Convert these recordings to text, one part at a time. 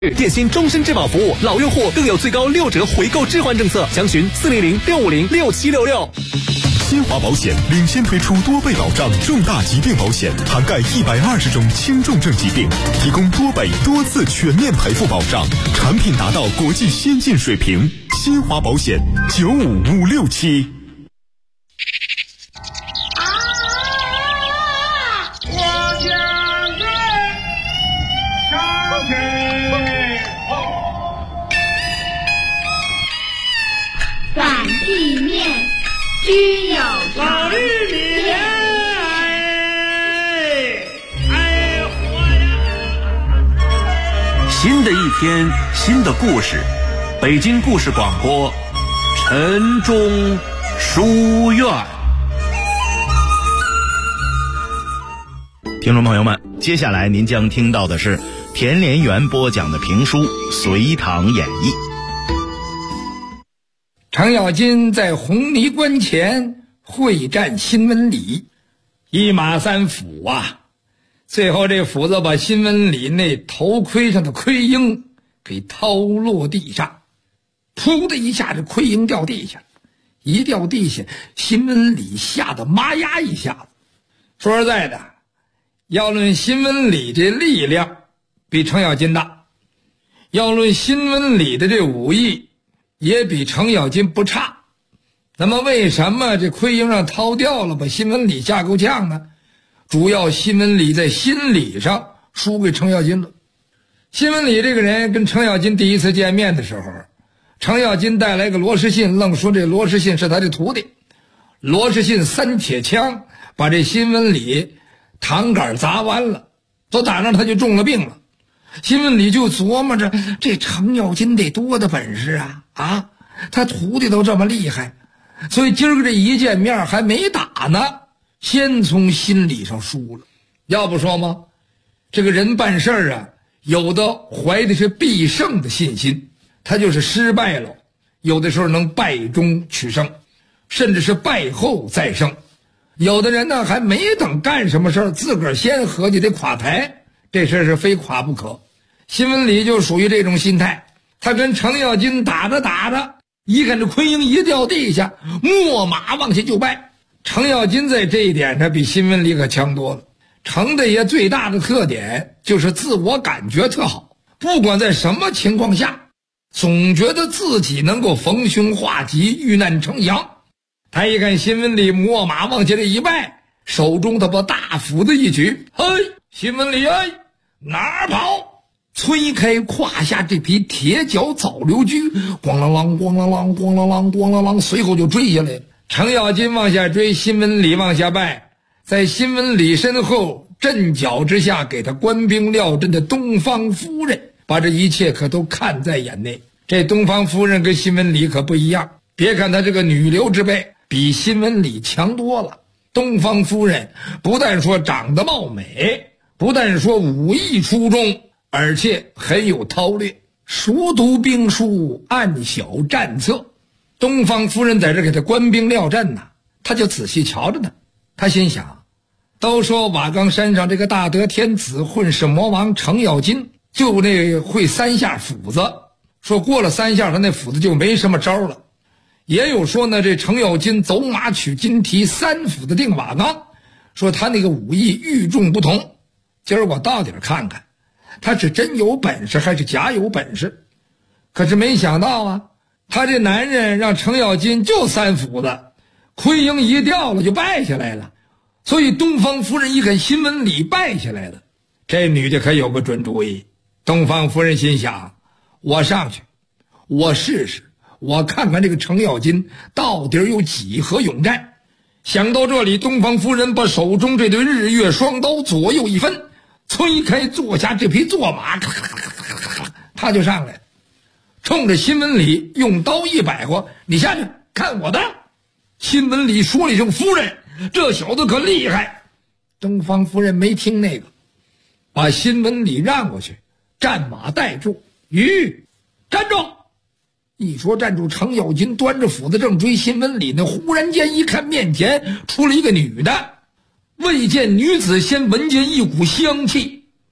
电信终身质保服务，老用户更有最高6折回购置换政策，详询400-650-6766。 新华保险领先推出多倍保障重大疾病保险，涵盖120种轻重症疾病，提供多倍多次全面赔付保障，产品达到国际先进水平。新华保险95567。 反地面均有老玉米莲， 新的一天，新的故事，北京故事广播，晨钟书院。 听众朋友们，接下来您将听到的是田连元播讲的评书《隋唐演义》。 程咬金在红泥关前会战辛文礼，一马三斧啊！最后这斧子把辛文礼那头盔上的盔缨给掏落地上，噗的一下，这盔缨掉地下，一掉地下，辛文礼吓得麻呀一下子。说实在的，要论辛文礼这力量比程咬金大，要论辛文礼的这武艺也比程咬金不差。那么为什么这盔缨让掏掉了，把辛文礼吓够呛呢？主要辛文礼在心理上输给程咬金了。辛文礼这个人跟程咬金第一次见面的时候，程咬金带来个罗士信，愣说这罗士信是他的徒弟。罗士信3铁枪把这辛文礼膛杆砸弯了，都打上他就中了病了。辛文礼就琢磨着，这程咬金得多大本事啊！他徒弟都这么厉害，所以今儿个这一见面还没打呢，先从心理上输了。要不说吗？这个人办事啊，有的怀的是必胜的信心，他就是失败了，有的时候能败中取胜，甚至是败后再胜。有的人呢，还没等干什么事儿，自个儿先合计得垮台，这事是非垮不可。辛文礼就属于这种心态，他跟程咬金打着打着，一看这盔缨一掉地下，秣马往下就拜。程咬金在这一点上比辛文礼可强多了。程大爷最大的特点就是自我感觉特好，不管在什么情况下，总觉得自己能够逢凶化吉，遇难成祥。他一看辛文礼秣马往下这一拜，手中他把大斧子一举，嘿，辛文礼哎，哪儿跑？推开胯下这匹铁脚早流驹，咣啷啷咣啷啷咣啷啷咣啷啷，随后就追下来了。程咬金往下追，辛文礼往下拜，在辛文礼身后阵脚之下给他官兵料阵的东方夫人，把这一切可都看在眼内。这东方夫人跟辛文礼可不一样，别看他这个女流之辈，比辛文礼强多了。东方夫人不但说长得貌美，不但说武艺出众，而且很有韬略，熟读兵书，暗晓战策。东方夫人在这给他官兵料阵呢，他就仔细瞧着呢。他心想，都说瓦岗山上这个大德天子混世魔王程咬金就那会3下斧子，说过了3下他那斧子就没什么招了。也有说呢，这程咬金走马取金蹄，3斧子定瓦岗，说他那个武艺与众不同。今儿我到底看看他是真有本事还是假有本事。可是没想到啊，他这男人让程咬金就3斧子，盔缨一掉了就败下来了。所以东方夫人一看辛文礼败下来了，这女的可有个准主意。东方夫人心想，我上去，我试试，我看看这个程咬金到底有几何勇战。想到这里，东方夫人把手中这对日月双刀左右一分，推开坐下这匹坐马，他就上来了，冲着辛文礼用刀一摆划，你下去看我的。辛文礼说了一声，夫人，这小子可厉害。东方夫人没听那个，把辛文礼让过去，战马带住，站住！一说站住，程咬金端着斧子正追辛文礼呢，忽然间一看面前出了一个女的，未见女子先闻见一股香气，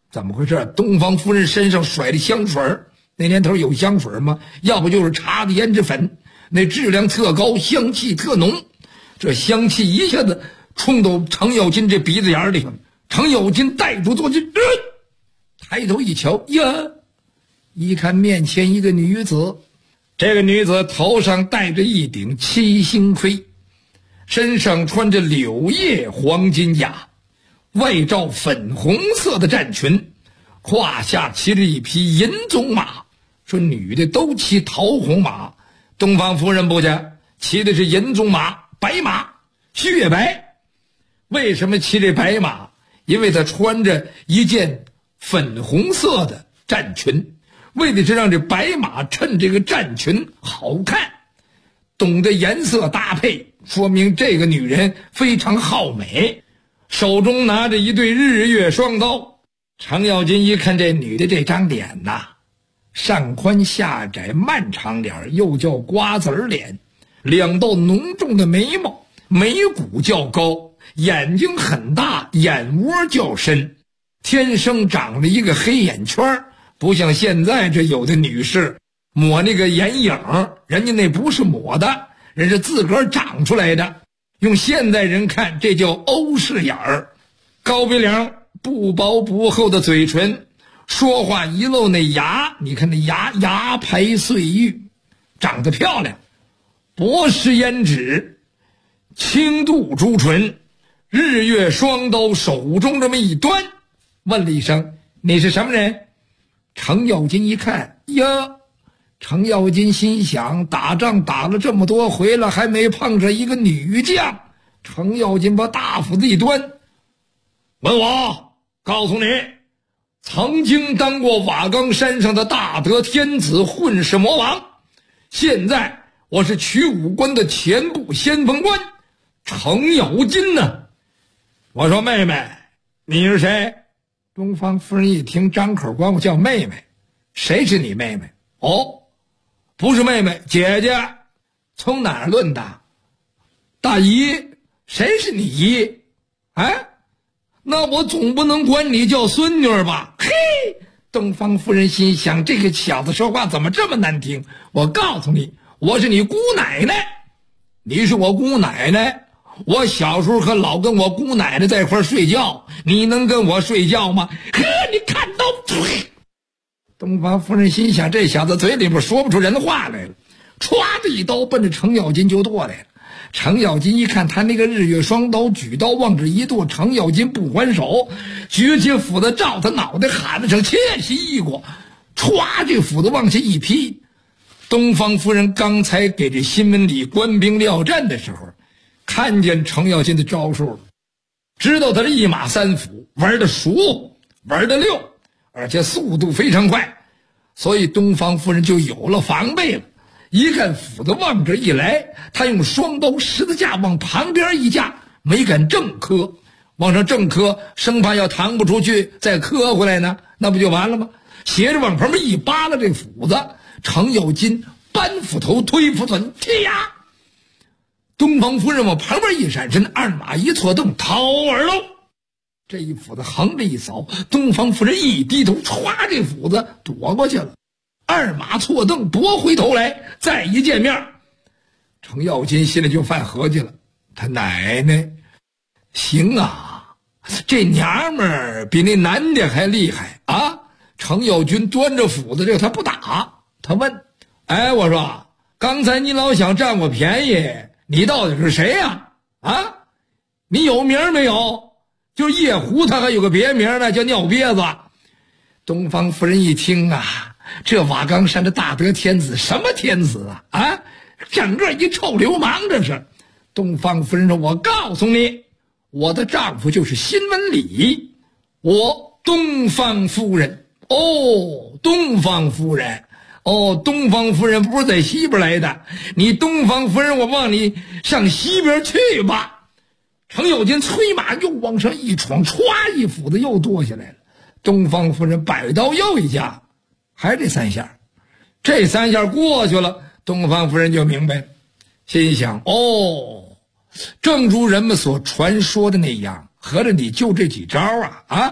怎么回事？东方夫人身上甩的香水，那年头有香水吗？要不就是茶的胭脂粉，那质量特高，香气特浓。这香气一下子冲到程咬金这鼻子眼里，程咬金带住坐骑，抬头一瞧呀，一看面前一个女子，这个女子头上戴着一顶七星盔，身上穿着柳叶黄金甲，外罩粉红色的战裙，胯下骑着一匹银鬃马。说女的都骑桃红马，东方夫人不假，骑的是银鬃马，白马，雪白。为什么骑这白马？因为她穿着一件粉红色的战裙，为的是让这白马衬这个战裙好看。懂得颜色搭配，说明这个女人非常好美。手中拿着一对日月双刀，程咬金一看这女的这张脸呐，上宽下窄，漫长脸，又叫瓜子脸，两道浓重的眉毛，眉骨较高，眼睛很大，眼窝较深，天生长了一个黑眼圈，不像现在这有的女士抹那个眼影，人家那不是抹的，人是自个儿长出来的。用现代人看，这叫欧式眼儿。高鼻梁，不薄不厚的嘴唇，说话一露那牙，你看那牙排岁玉，长得漂亮。薄施胭脂，轻度朱唇，日月双刀手中这么一端，问了一声：“你是什么人？”程咬金一看，呀，程咬金心想，打仗打了这么多回了，还没碰着一个女将。程咬金把大斧子一端，问我，告诉你，曾经当过瓦岗山上的大德天子，混世魔王，现在我是曲武关的前部先锋官程咬金呢。我说：“妹妹，你是谁？”东方夫人一听，张口管我叫妹妹。谁是你妹妹？哦，不是妹妹，姐姐。从哪儿论的？大姨。谁是你姨？哎，那我总不能管你叫孙女吧？嘿，东方夫人心想，这个小子说话怎么这么难听？我告诉你，我是你姑奶奶。你是我姑奶奶？我小时候可老跟我姑奶奶在一块睡觉，你能跟我睡觉吗？呵，你看到？东方夫人心想，这小子嘴里边说不出人话来了，歘的一刀奔着程咬金就剁来了。程咬金一看他那个日月双刀，举刀往这一剁，程咬金不还手，举起斧子照他脑袋喊了声：“切西一过！”歘，这斧子往下一劈。东方夫人刚才给这新闻里官兵料战的时候，看见程咬金的招数了，知道他是一马三斧，玩得熟，玩得溜，而且速度非常快，所以东方夫人就有了防备了。一看斧子往这一来，他用双刀十字架往旁边一架，没敢正磕，往上正磕，生怕要扛不出去再磕回来呢，那不就完了吗？斜着往旁边一扒拉这斧子，程咬金搬斧头推斧子，踢呀！东方夫人往旁边一闪身，二马一错蹬，掏耳喽！这一斧子横着一扫，东方夫人一低头，歘，这斧子躲过去了。二马错蹬，夺回头来，再一见面，程咬金心里就犯合计了，他奶奶行啊，这娘们儿比那男的还厉害啊！程咬金端着斧子，这个他不打，他问：“哎，我说，刚才你老想占我便宜，你到底是谁呀？啊，你有名没有？就是夜壶，他还有个别名呢，叫尿憋子。”东方夫人一听啊，这瓦岗山的大德天子，什么天子啊？啊，整个一臭流氓，这是。东方夫人说：“我告诉你，我的丈夫就是新闻里，我东方夫人。”哦，东方夫人，哦，东方夫人不是在西边来的，你东方夫人，我望你上西边去吧。程咬金催马又往上一闯，歘，一斧子又剁下来了。东方夫人摆刀又一架，还是这三下，这三下过去了，东方夫人就明白了，心想：哦，正如人们所传说的那样，合着你就这几招啊？啊，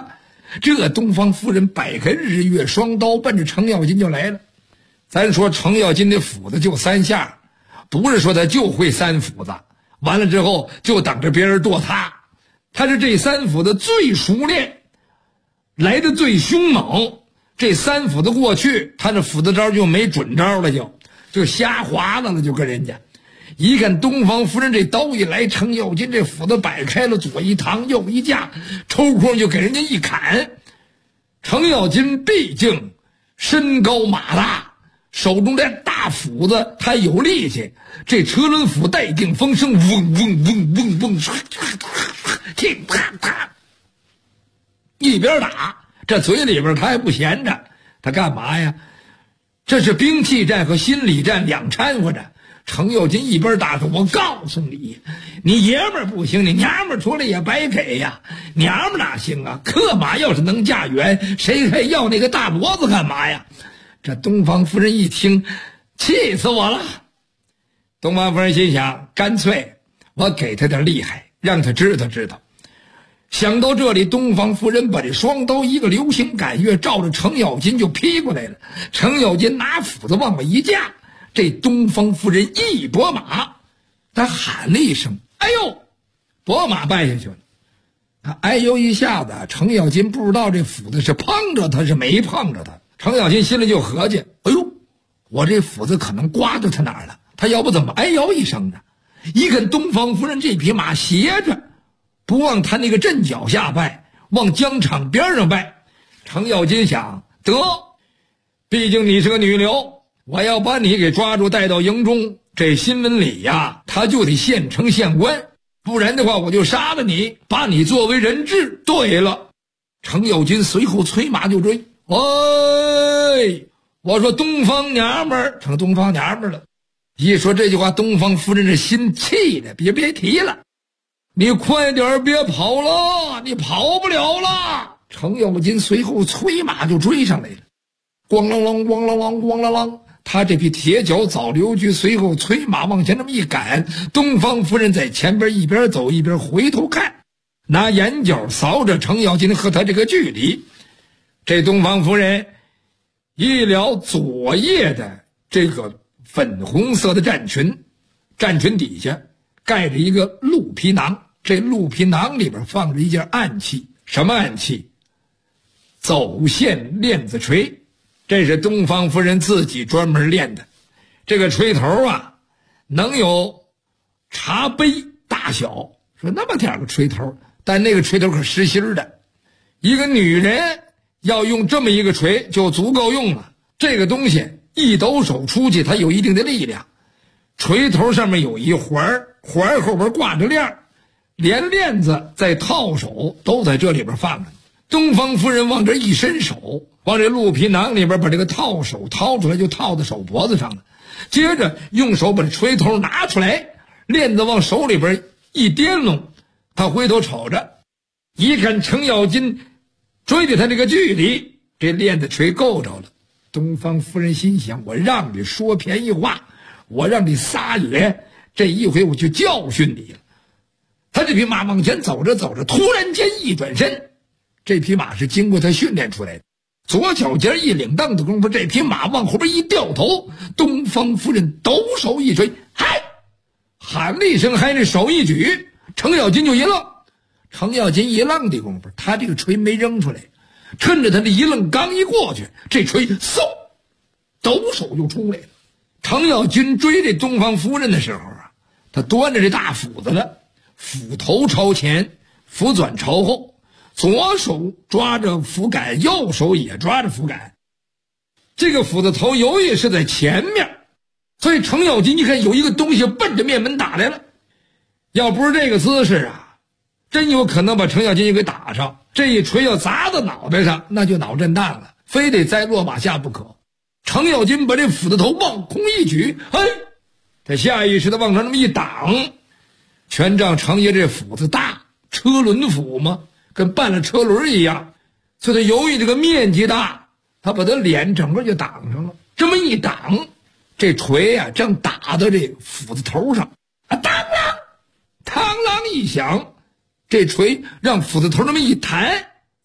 这东方夫人摆开日月双刀，奔着程咬金就来了。咱说程咬金的斧子就3下，不是说他就会3斧子，完了之后就等着别人剁他。他是这3斧子最熟练，来的最凶猛。这3斧子过去，他这斧子招就没准招了，就瞎划了，就跟人家。一看东方夫人这刀一来，程咬金这斧子摆开了，左一趟右一架，抽空就给人家一砍。程咬金毕竟身高马大，手中这大斧子他有力气，这车轮斧带定风声，嗡嗡嗡嗡嗡，噼啪啪，一边打，这嘴里边他还不闲着，他干嘛呀？这是兵器战和心理战两掺和着。程咬金一边打着，我告诉你，你爷们儿不行，你娘们儿出来也白给呀。娘们儿哪行啊？克马要是能驾辕，谁还要那个大脖子干嘛呀？这东方夫人一听，气死我了。东方夫人心想，干脆我给他点厉害，让他知道知道。想到这里，东方夫人把这双刀一个流星赶月，照着程咬金就劈过来了。程咬金拿斧子往外一架，这东方夫人一拨马，他喊了一声哎呦，拨马败下去了。他哎呦一下子，程咬金不知道这斧子是碰着他是没碰着他。程咬金心里就合计，哎呦，我这斧子可能刮着他哪儿了，他要不怎么哎呦一声呢？一看东方夫人这匹马斜着，不往他那个阵脚下败，往疆场边上败。程咬金想，得，毕竟你是个女流，我要把你给抓住带到营中，这新闻里呀他就得县城县官，不然的话我就杀了你，把你作为人质。对了，程咬金随后催马就追。喂，我说东方娘们儿，成东方娘们儿了。一说这句话，东方夫人这心气的别提了，你快点别跑了，你跑不了了。程咬金随后催马就追上来了，咣啷啷咣啷啷咣啷啷，他这匹铁脚早流驹随后催马往前这么一赶，东方夫人在前边一边走一边回头看，拿眼角扫着程咬金和他这个距离。这东方夫人一撩左腋的这个粉红色的战裙，战裙底下盖着一个鹿皮囊，这鹿皮囊里边放着一件暗器。什么暗器？走线链子锤，这是东方夫人自己专门练的。这个锤头啊，能有茶杯大小，说那么点个锤头，但那个锤头可实心的。一个女人要用这么一个锤就足够用了。这个东西一抖手出去，它有一定的力量。锤头上面有一环，环后边挂着链，连链子再套手都在这里边放着。东方夫人往这一伸手，往这鹿皮囊里边把这个套手掏出来，就套在手脖子上了。接着用手把这锤头拿出来，链子往手里边一颠拢，他回头瞅着，一看程咬金追着他这个距离，这链子锤够着了。东方夫人心想，我让你说便宜话，我让你撒野，这一回我就教训你了。他这匹马往前走着走着，突然间一转身，这匹马是经过他训练出来的，左脚尖一领蹬的功夫，这匹马往后边一掉头，东方夫人抖手一锤，嗨，喊了一声，还那手一举，程咬金就一愣。程咬金一愣的功夫，他这个锤没扔出来，趁着他这一愣，刚一过去，这锤嗖，抖手就出来了。程咬金追这东方夫人的时候啊，他端着这大斧子了，斧头朝前，斧转朝后，左手抓着斧杆，右手也抓着斧杆。这个斧子头由于是在前面，所以程咬金一看有一个东西奔着面门打来了，要不是这个姿势啊，真有可能把程咬金给打上。这一锤要砸到脑袋上，那就脑震荡了，非得栽落马下不可。程咬金把这斧子头往空一举，哎，他下意识的往上那么一挡。全仗程爷这斧子大，车轮斧嘛，跟绊了车轮一样，所以他由于这个面积大，他把他脸整个就挡上了。这么一挡，这锤啊正打到这斧子头上，啊，当啷，嘡啷一响，这锤让斧子头那么一弹，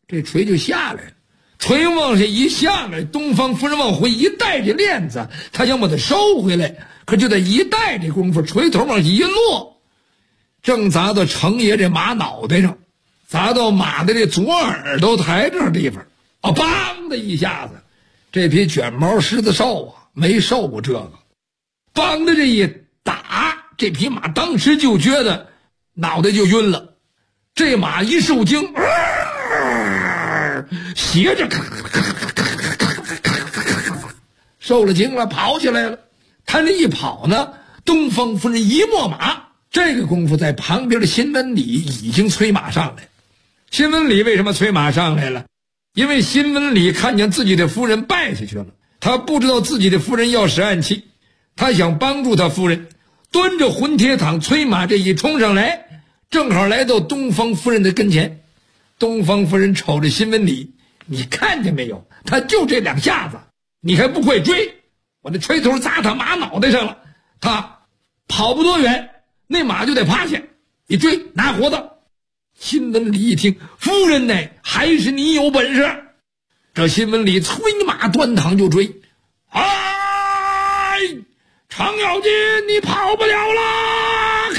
这锤就下来了。锤往下一下来，东方夫人往回一带这链子，她想把它收回来，可就在一带这功夫，锤头往下一落，正砸到程爷这马脑袋上，砸到马的这左耳朵台这地方，梆的一下子，这匹卷毛狮子兽啊，没受过这个，梆的这一打，这匹马当时就觉得脑袋就晕了，这马一受惊，斜着受了惊了，跑起来了。他这一跑呢，东方夫人一摸马，这个功夫在旁边的辛文礼已经催马上来。辛文礼为什么催马上来了？因为辛文礼看见自己的夫人败下去了，他不知道自己的夫人要使暗器，他想帮助他夫人，端着混铁躺催马这一冲上来，正好来到东方夫人的跟前。东方夫人瞅着辛文礼，你看见没有，他就这两下子，你还不会追，我的锤头砸他马脑袋上了，他跑不多远，那马就得趴下，你追拿活的。辛文礼一听，夫人呢，还是你有本事。这辛文礼催马端躺就追，哎，程咬金你跑不了啦！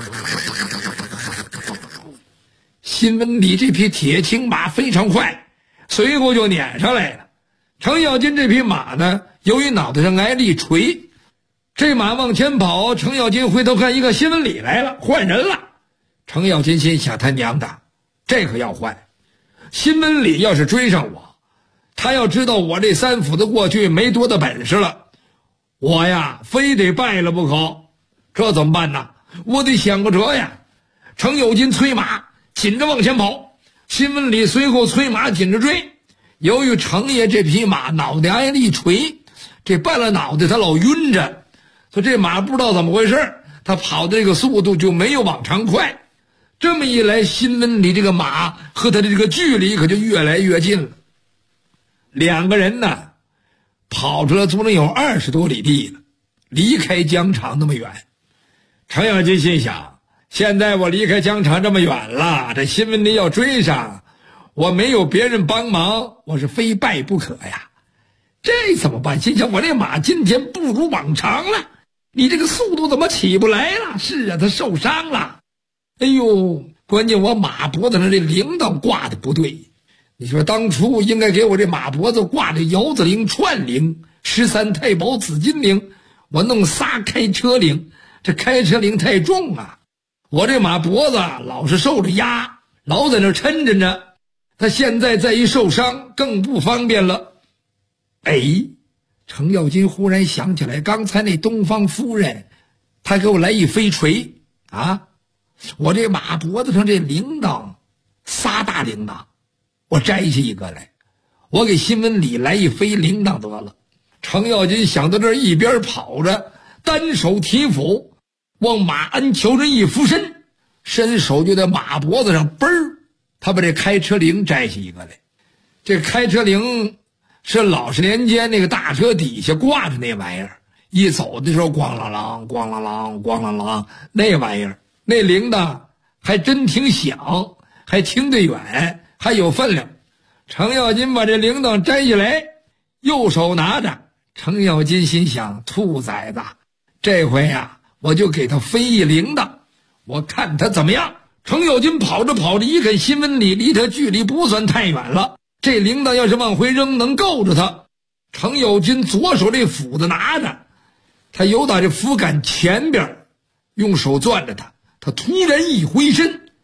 辛文礼这匹铁青马非常快，随后就撵上来了。程咬金这匹马呢，由于脑袋上挨了一锤，这马往前跑，程咬金回头看一个辛文礼来了，换人了。程咬金心想，他娘的，这可要换。辛文礼要是追上我，他要知道我这三府子过去没多大本事了，我呀非得败了不可。这怎么办呢？我得想个辙呀。程咬金催马紧着往前跑，辛文礼随后催马紧着追。由于程爷这匹马脑袋挨了一锤，这半了脑袋他老晕着，所以这马不知道怎么回事，他跑的这个速度就没有往常快。这么一来，辛文礼这个马和他的这个距离可就越来越近了。两个人呢，跑出了足足有20多里地了，离开疆场那么远。程咬金心想，现在我离开疆场这么远了，这辛文礼要追上，我没有别人帮忙，我是非败不可呀。这怎么办？心想，我这马今天不如往常了，你这个速度怎么起不来了？是啊，他受伤了。哎呦，关键我马脖子上这铃铛挂的不对。你说当初应该给我这马脖子挂这窑子铃、串铃、13太保紫金铃，我弄仨开车铃，这开车铃太重啊，我这马脖子老是受着压，老在那抻着呢，他现在再一受伤更不方便了。哎，程咬金忽然想起来，刚才那东方夫人她给我来一飞锤啊，我这马脖子上这铃铛仨大铃铛，我摘下一个来，我给辛文礼来一飞铃铛得了。程咬金想到这儿，一边跑着，单手提斧往马鞍桥上一俯身，伸手就在马脖子上嘣儿，他把这开车铃摘下一个来。这开车铃是老式年间那个大车底下挂着那玩意儿，一走的时候咣啷啷咣啷啷咣啷啷，那玩意儿那铃铛还真挺响，还听得远，还有分量。程咬金把这铃铛摘下来，右手拿着。程咬金心想，兔崽子，这回呀，我就给他飞一铃铛，我看他怎么样。程咬金跑着跑着，一看辛文礼离他距离不算太远了，这铃铛要是往回扔能够着他。程咬金左手这斧子拿着，他由打这斧杆前边用手攥着他，他突然一回身，